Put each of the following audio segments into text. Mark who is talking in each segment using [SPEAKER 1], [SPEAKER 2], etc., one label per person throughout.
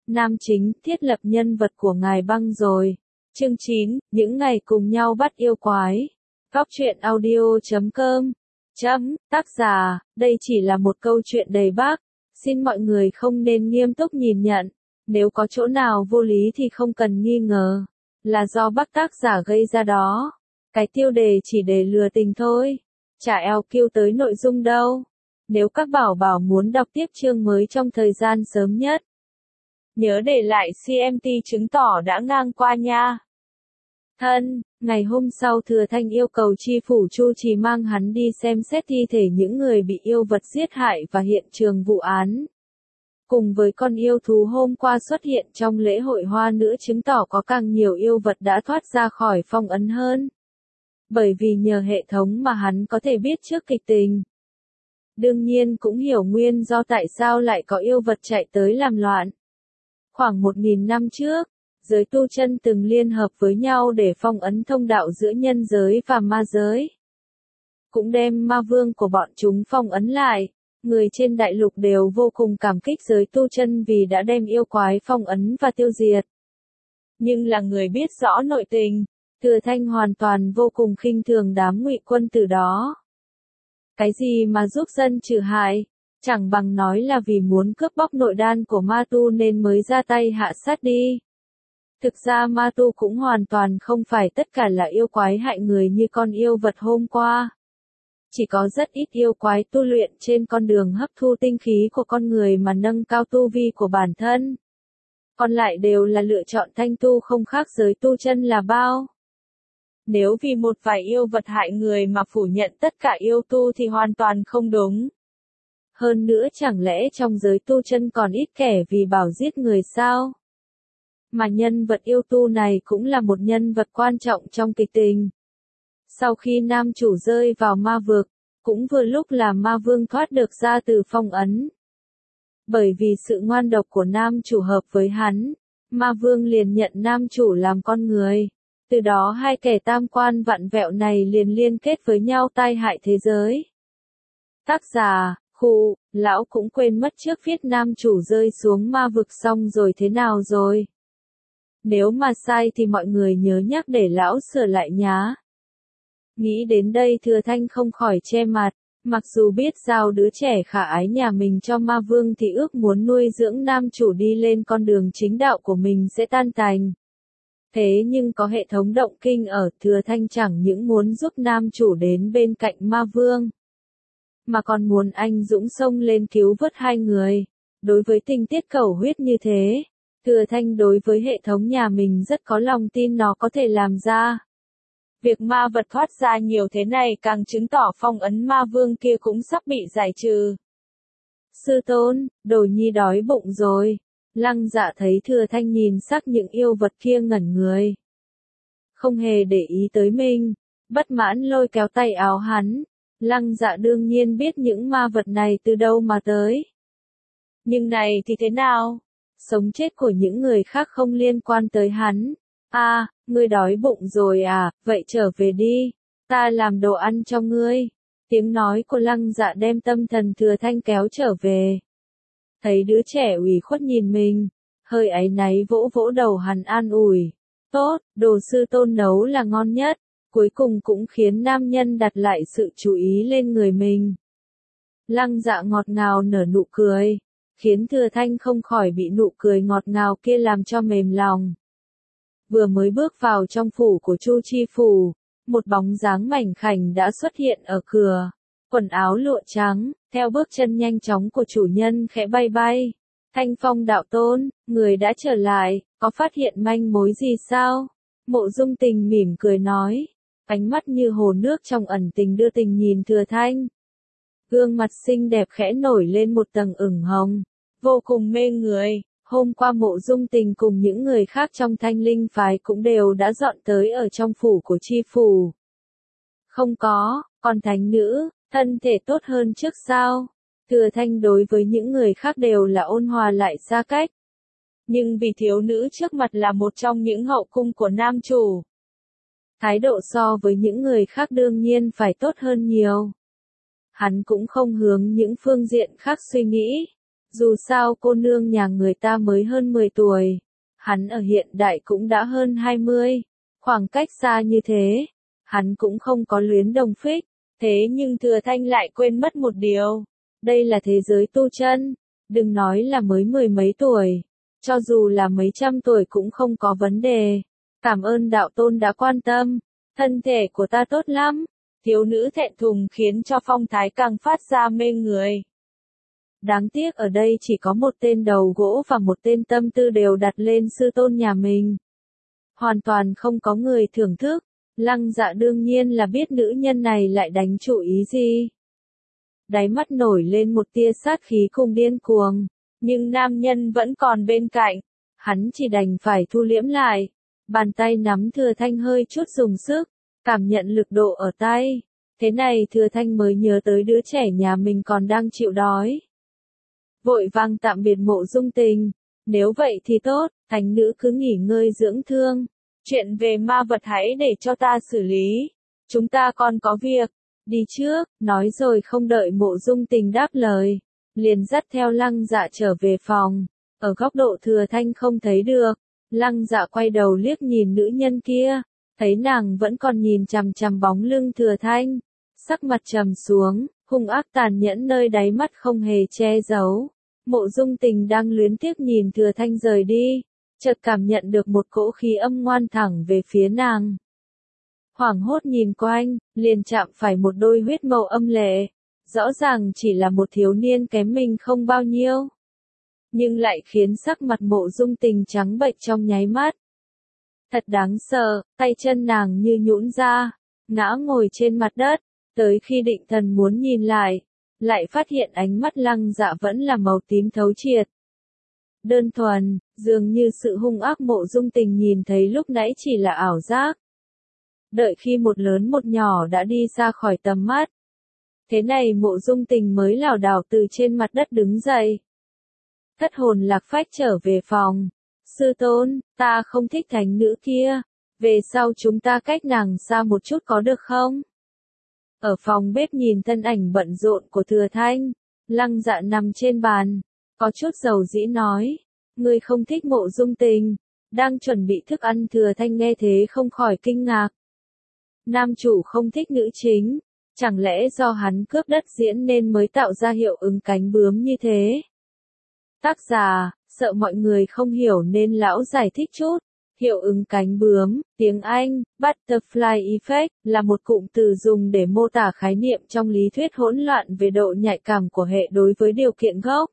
[SPEAKER 1] Nam chính, thiết lập nhân vật của ngài băng rồi. Chương 9, những ngày cùng nhau bắt yêu quái. Góc truyện audio.com. Tác giả, đây chỉ là một câu chuyện đầy bác. Xin mọi người không nên nghiêm túc nhìn nhận. Nếu có chỗ nào vô lý thì không cần nghi ngờ. Là do bác tác giả gây ra đó. Cái tiêu đề chỉ để lừa tình thôi. Chả eo kêu tới nội dung đâu. Nếu các bảo bảo muốn đọc tiếp chương mới trong thời gian sớm nhất, nhớ để lại CMT chứng tỏ đã ngang qua nha. Ngày hôm sau Thừa Thanh yêu cầu chi phủ Chu Trì mang hắn đi xem xét thi thể những người bị yêu vật giết hại và hiện trường vụ án. Cùng với con yêu thú hôm qua xuất hiện trong lễ hội hoa nữa chứng tỏ có càng nhiều yêu vật đã thoát ra khỏi phong ấn hơn. Bởi vì nhờ hệ thống mà hắn có thể biết trước kịch tình. Đương nhiên cũng hiểu nguyên do tại sao lại có yêu vật chạy tới làm loạn. Khoảng 1.000 năm trước, giới tu chân từng liên hợp với nhau để phong ấn thông đạo giữa nhân giới và ma giới. Cũng đem ma vương của bọn chúng phong ấn lại. Người trên đại lục đều vô cùng cảm kích giới tu chân vì đã đem yêu quái phong ấn và tiêu diệt. Nhưng là người biết rõ nội tình, Thừa Thanh hoàn toàn vô cùng khinh thường đám Ngụy quân tử đó. Cái gì mà giúp dân trừ hại, chẳng bằng nói là vì muốn cướp bóc nội đan của ma tu nên mới ra tay hạ sát đi. Thực ra ma tu cũng hoàn toàn không phải tất cả là yêu quái hại người như con yêu vật hôm qua. Chỉ có rất ít yêu quái tu luyện trên con đường hấp thu tinh khí của con người mà nâng cao tu vi của bản thân. Còn lại đều là lựa chọn thanh tu không khác giới tu chân là bao. Nếu vì một vài yêu vật hại người mà phủ nhận tất cả yêu tu thì hoàn toàn không đúng. Hơn nữa chẳng lẽ trong giới tu chân còn ít kẻ vì bảo giết người sao? Mà nhân vật yêu tu này cũng là một nhân vật quan trọng trong kịch tình. Sau khi nam chủ rơi vào ma vực, cũng vừa lúc là ma vương thoát được ra từ phong ấn. Bởi vì sự ngoan độc của nam chủ hợp với hắn, ma vương liền nhận nam chủ làm con người. Từ đó hai kẻ tam quan vặn vẹo này liền liên kết với nhau tai hại thế giới. Tác giả, lão cũng quên mất trước viết nam chủ rơi xuống ma vực xong rồi thế nào rồi. Nếu mà sai thì mọi người nhớ nhắc để lão sửa lại nhá. Nghĩ đến đây Thừa Thanh không khỏi che mặt, mặc dù biết giao đứa trẻ khả ái nhà mình cho ma vương thì ước muốn nuôi dưỡng nam chủ đi lên con đường chính đạo của mình sẽ tan tành. Thế nhưng có hệ thống động kinh ở, Thừa Thanh chẳng những muốn giúp nam chủ đến bên cạnh ma vương, mà còn muốn anh dũng xông lên cứu vớt hai người. Đối với tình tiết cầu huyết như thế, Thừa Thanh đối với hệ thống nhà mình rất có lòng tin nó có thể làm ra. Việc ma vật thoát ra nhiều thế này càng chứng tỏ phong ấn ma vương kia cũng sắp bị giải trừ. Sư tôn, đồ nhi đói bụng rồi. Lăng Dạ thấy Thừa Thanh nhìn sắc những yêu vật kia ngẩn người. Không hề để ý tới mình, bất mãn lôi kéo tay áo hắn. Lăng Dạ đương nhiên biết những ma vật này từ đâu mà tới. Nhưng này thì thế nào? Sống chết của những người khác không liên quan tới hắn. Ngươi đói bụng rồi à, vậy trở về đi, ta làm đồ ăn cho ngươi. Tiếng nói của Lăng Dạ đem tâm thần Thừa Thanh kéo trở về. Thấy đứa trẻ ủy khuất nhìn mình, hơi áy náy vỗ vỗ đầu hắn an ủi. Tốt, đồ sư tôn nấu là ngon nhất, cuối cùng cũng khiến nam nhân đặt lại sự chú ý lên người mình. Lăng Dạ ngọt ngào nở nụ cười, khiến Thừa Thanh không khỏi bị nụ cười ngọt ngào kia làm cho mềm lòng. Vừa mới bước vào trong phủ của Chu Chi Phủ, một bóng dáng mảnh khảnh đã xuất hiện ở cửa. Quần áo lụa trắng, theo bước chân nhanh chóng của chủ nhân khẽ bay bay. Thanh Phong đạo tôn, người đã trở lại, có phát hiện manh mối gì sao? Mộ Dung Tình mỉm cười nói, ánh mắt như hồ nước trong ẩn tình đưa tình nhìn Thừa Thanh. Gương mặt xinh đẹp khẽ nổi lên một tầng ửng hồng, vô cùng mê người. Hôm qua Mộ Dung Tình cùng những người khác trong Thanh Linh phái cũng đều đã dọn tới ở trong phủ của Chi Phủ. Không có, còn thánh nữ, thân thể tốt hơn trước sao? Thừa Thanh đối với những người khác đều là ôn hòa lại xa cách. Nhưng vì thiếu nữ trước mặt là một trong những hậu cung của nam chủ, thái độ so với những người khác đương nhiên phải tốt hơn nhiều. Hắn cũng không hướng những phương diện khác suy nghĩ. Dù sao cô nương nhà người ta mới hơn 10 tuổi, hắn ở hiện đại cũng đã hơn 20, khoảng cách xa như thế, hắn cũng không có luyến đồng phích, thế nhưng Thừa Thanh lại quên mất một điều, đây là thế giới tu chân, đừng nói là mới mười mấy tuổi, cho dù là mấy trăm tuổi cũng không có vấn đề. Cảm ơn đạo tôn đã quan tâm, thân thể của ta tốt lắm. Thiếu nữ thẹn thùng khiến cho phong thái càng phát ra mê người. Đáng tiếc ở đây chỉ có một tên đầu gỗ và một tên tâm tư đều đặt lên sư tôn nhà mình. Hoàn toàn không có người thưởng thức, Lăng Dạ đương nhiên là biết nữ nhân này lại đánh chủ ý gì. Đáy mắt nổi lên một tia sát khí cùng điên cuồng, nhưng nam nhân vẫn còn bên cạnh, hắn chỉ đành phải thu liễm lại. Bàn tay nắm Thừa Thanh hơi chút dùng sức, cảm nhận lực độ ở tay. Thế này Thừa Thanh mới nhớ tới đứa trẻ nhà mình còn đang chịu đói. Vội vàng tạm biệt Mộ Dung Tình. Nếu vậy thì tốt, thánh nữ cứ nghỉ ngơi dưỡng thương. Chuyện về ma vật hãy để cho ta xử lý. Chúng ta còn có việc. Đi trước, nói rồi không đợi Mộ Dung Tình đáp lời. Liền dắt theo Lăng Dạ trở về phòng. Ở góc độ Thừa Thanh không thấy được. Lăng Dạ quay đầu liếc nhìn nữ nhân kia. Thấy nàng vẫn còn nhìn chằm chằm bóng lưng Thừa Thanh. Sắc mặt trầm xuống, hung ác tàn nhẫn nơi đáy mắt không hề che giấu. Mộ Dung Tình đang luyến tiếc nhìn Thừa Thanh rời đi, chợt cảm nhận được một cỗ khí âm ngoan thẳng về phía nàng. Hoảng hốt nhìn quanh, liền chạm phải một đôi huyết mâu âm lệ, rõ ràng chỉ là một thiếu niên kém mình không bao nhiêu, nhưng lại khiến sắc mặt Mộ Dung Tình trắng bệch trong nháy mắt. Thật đáng sợ, tay chân nàng như nhũn ra, ngã ngồi trên mặt đất, tới khi định thần muốn nhìn lại phát hiện ánh mắt Lăng Dạ vẫn là màu tím thấu triệt. Đơn thuần, dường như sự hung ác Mộ Dung Tình nhìn thấy lúc nãy chỉ là ảo giác. Đợi khi một lớn một nhỏ đã đi ra khỏi tầm mắt. Thế này Mộ Dung Tình mới lảo đảo từ trên mặt đất đứng dậy. Thất hồn lạc phách trở về phòng. Sư tôn, ta không thích thánh nữ kia. Về sau chúng ta cách nàng xa một chút có được không? Ở phòng bếp nhìn thân ảnh bận rộn của Thừa Thanh, Lăng Dạ nằm trên bàn, có chút dầu dĩ nói, ngươi không thích Mộ Dung Tình, đang chuẩn bị thức ăn. Thừa Thanh nghe thế không khỏi kinh ngạc. Nam chủ không thích nữ chính, chẳng lẽ do hắn cướp đất diễn nên mới tạo ra hiệu ứng cánh bướm như thế? Tác giả, sợ mọi người không hiểu nên lão giải thích chút. Hiệu ứng cánh bướm, tiếng Anh, butterfly effect, là một cụm từ dùng để mô tả khái niệm trong lý thuyết hỗn loạn về độ nhạy cảm của hệ đối với điều kiện gốc.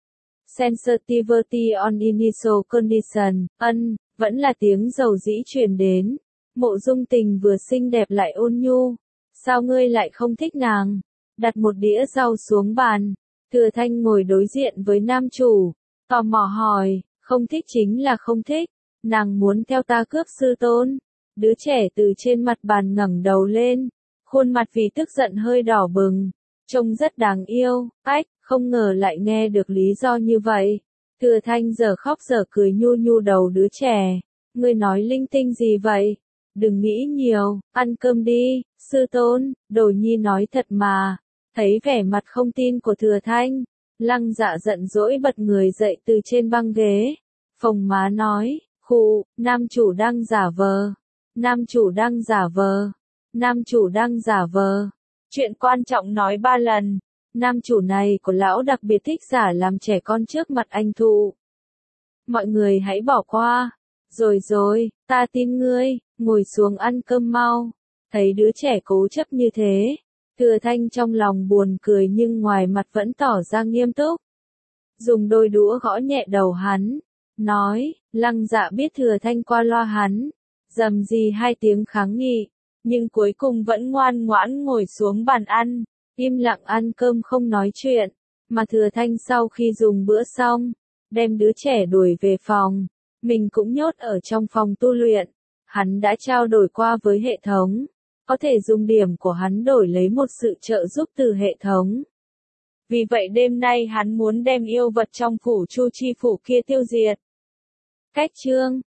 [SPEAKER 1] Sensitivity on initial condition, vẫn là tiếng dầu dĩ truyền đến. Mộ Dung Tình vừa xinh đẹp lại ôn nhu. Sao ngươi lại không thích nàng? Đặt một đĩa rau xuống bàn. Thừa Thanh ngồi đối diện với nam chủ. Tò mò hỏi, không thích chính là không thích. Nàng muốn theo ta cướp sư tôn. Đứa trẻ từ trên mặt bàn ngẩng đầu lên. Khuôn mặt vì tức giận hơi đỏ bừng. Trông rất đáng yêu. Không ngờ lại nghe được lý do như vậy. Thừa Thanh giờ khóc giờ cười nhu nhu đầu đứa trẻ. Ngươi nói linh tinh gì vậy? Đừng nghĩ nhiều, ăn cơm đi, sư tôn. Đồ nhi nói thật mà. Thấy vẻ mặt không tin của Thừa Thanh, Lăng Dạ giận dỗi bật người dậy từ trên băng ghế. Phồng má nói, nam chủ đang giả vờ. Nam chủ đang giả vờ. Nam chủ đang giả vờ. Chuyện quan trọng nói 3 lần. Nam chủ này của lão đặc biệt thích giả làm trẻ con trước mặt anh thụ. Mọi người hãy bỏ qua. Rồi, ta tin ngươi, ngồi xuống ăn cơm mau. Thấy đứa trẻ cố chấp như thế, Thừa Thanh trong lòng buồn cười nhưng ngoài mặt vẫn tỏ ra nghiêm túc. Dùng đôi đũa gõ nhẹ đầu hắn, nói, Lăng Dạ biết Thừa Thanh qua loa hắn, rầm rì 2 tiếng kháng nghị, nhưng cuối cùng vẫn ngoan ngoãn ngồi xuống bàn ăn, im lặng ăn cơm không nói chuyện, mà Thừa Thanh sau khi dùng bữa xong, đem đứa trẻ đuổi về phòng, mình cũng nhốt ở trong phòng tu luyện, hắn đã trao đổi qua với hệ thống, có thể dùng điểm của hắn đổi lấy một sự trợ giúp từ hệ thống. Vì vậy đêm nay hắn muốn đem yêu vật trong phủ Chu Chi phủ kia tiêu diệt. Cách chương